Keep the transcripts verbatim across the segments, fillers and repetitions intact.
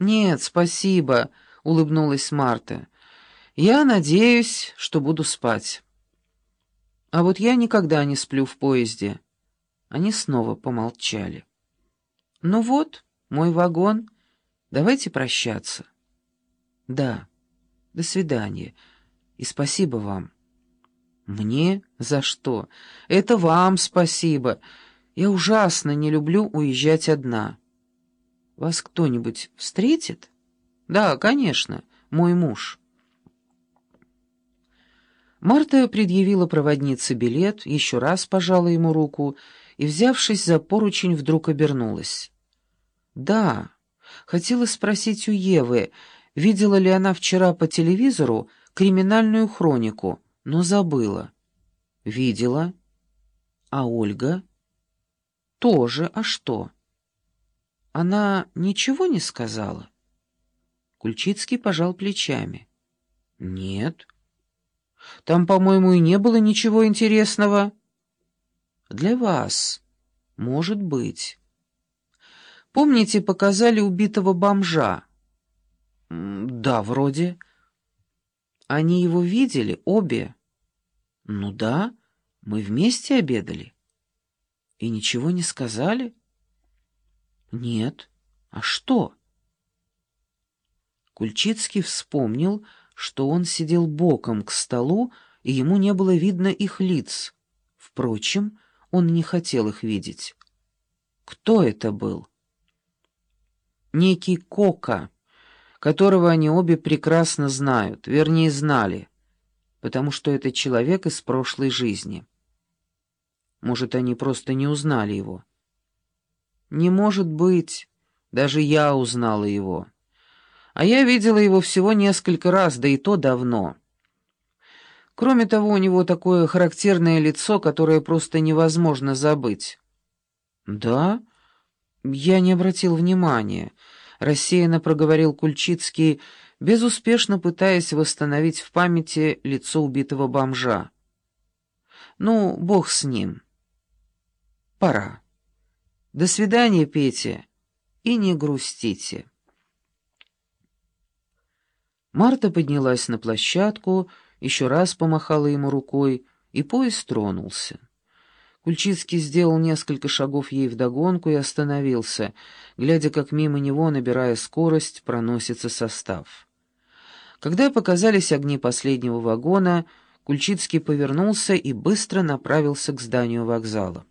«Нет, спасибо», — улыбнулась Марта. «Я надеюсь, что буду спать». «А вот я никогда не сплю в поезде». Они снова помолчали. «Ну вот, мой вагон. Давайте прощаться». «Да, до свидания. И спасибо вам». «Мне? За что? Это вам спасибо. Я ужасно не люблю уезжать одна». «Вас кто-нибудь встретит?» «Да, конечно, мой муж». Марта предъявила проводнице билет, еще раз пожала ему руку и, взявшись за поручень, вдруг обернулась. «Да, хотела спросить у Евы, видела ли она вчера по телевизору криминальную хронику, но забыла». «Видела. А Ольга?» «Тоже. А что?» «Она ничего не сказала?» Кульчицкий пожал плечами. «Нет. Там, по-моему, и не было ничего интересного». «Для вас. Может быть. Помните, показали убитого бомжа?» М, «Да, вроде». «Они его видели, обе?» «Ну да, мы вместе обедали». «И ничего не сказали?» «Нет. А что?» Кульчицкий вспомнил, что он сидел боком к столу, и ему не было видно их лиц. Впрочем, он не хотел их видеть. Кто это был? Некий Кока, которого они обе прекрасно знают, вернее, знали, потому что это человек из прошлой жизни. Может, они просто не узнали его? Не может быть, даже я узнала его. А я видела его всего несколько раз, да и то давно. Кроме того, у него такое характерное лицо, которое просто невозможно забыть. «Да? Я не обратил внимания», — рассеянно проговорил Кульчицкий, безуспешно пытаясь восстановить в памяти лицо убитого бомжа. «Ну, бог с ним. Пора. До свидания, Петя, и не грустите». Марта поднялась на площадку, еще раз помахала ему рукой, и поезд тронулся. Кульчицкий сделал несколько шагов ей вдогонку и остановился, глядя, как мимо него, набирая скорость, проносится состав. Когда показались огни последнего вагона, Кульчицкий повернулся и быстро направился к зданию вокзала.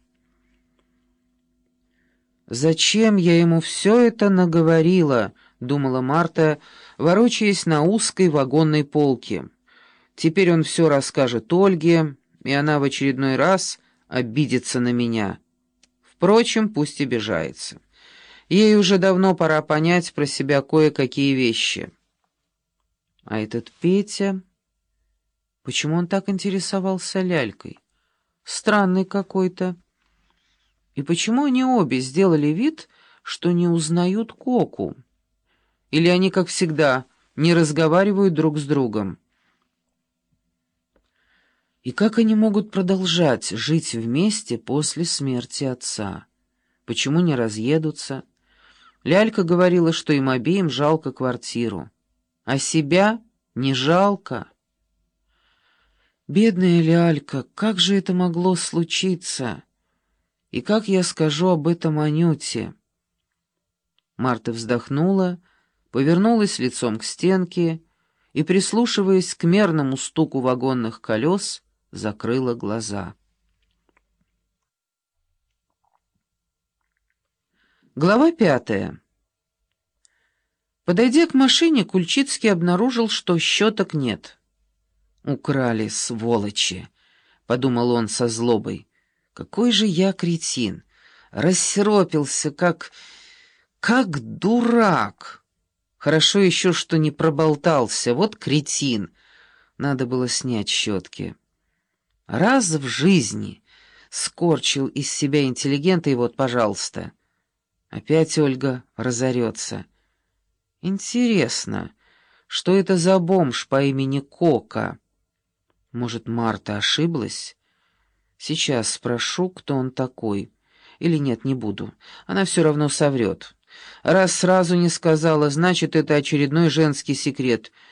«Зачем я ему все это наговорила?» — думала Марта, ворочаясь на узкой вагонной полке. «Теперь он все расскажет Ольге, и она в очередной раз обидится на меня. Впрочем, пусть обижается. Ей уже давно пора понять про себя кое-какие вещи». А этот Петя... Почему он так интересовался лялькой? Странный какой-то. И почему они обе сделали вид, что не узнают Коку? Или они, как всегда, не разговаривают друг с другом? И как они могут продолжать жить вместе после смерти отца? Почему не разъедутся? Лялька говорила, что им обеим жалко квартиру. А себя не жалко. Бедная Лялька, как же это могло случиться? И как я скажу об этом Анюте? Марта вздохнула, повернулась лицом к стенке и, прислушиваясь к мерному стуку вагонных колес, закрыла глаза. Глава пятая. Подойдя к машине, Кульчицкий обнаружил, что щеток нет. «Украли, сволочи!» — подумал он со злобой. «Какой же я кретин! Рассеропился, как... как дурак! Хорошо еще, что не проболтался. Вот кретин! Надо было снять щетки. Раз в жизни скорчил из себя интеллигента, и вот, пожалуйста. Опять Ольга разорется. Интересно, что это за бомж по имени Кока? Может, Марта ошиблась? Сейчас спрошу, кто он такой. Или нет, не буду. Она все равно соврет. Раз сразу не сказала, значит, это очередной женский секрет.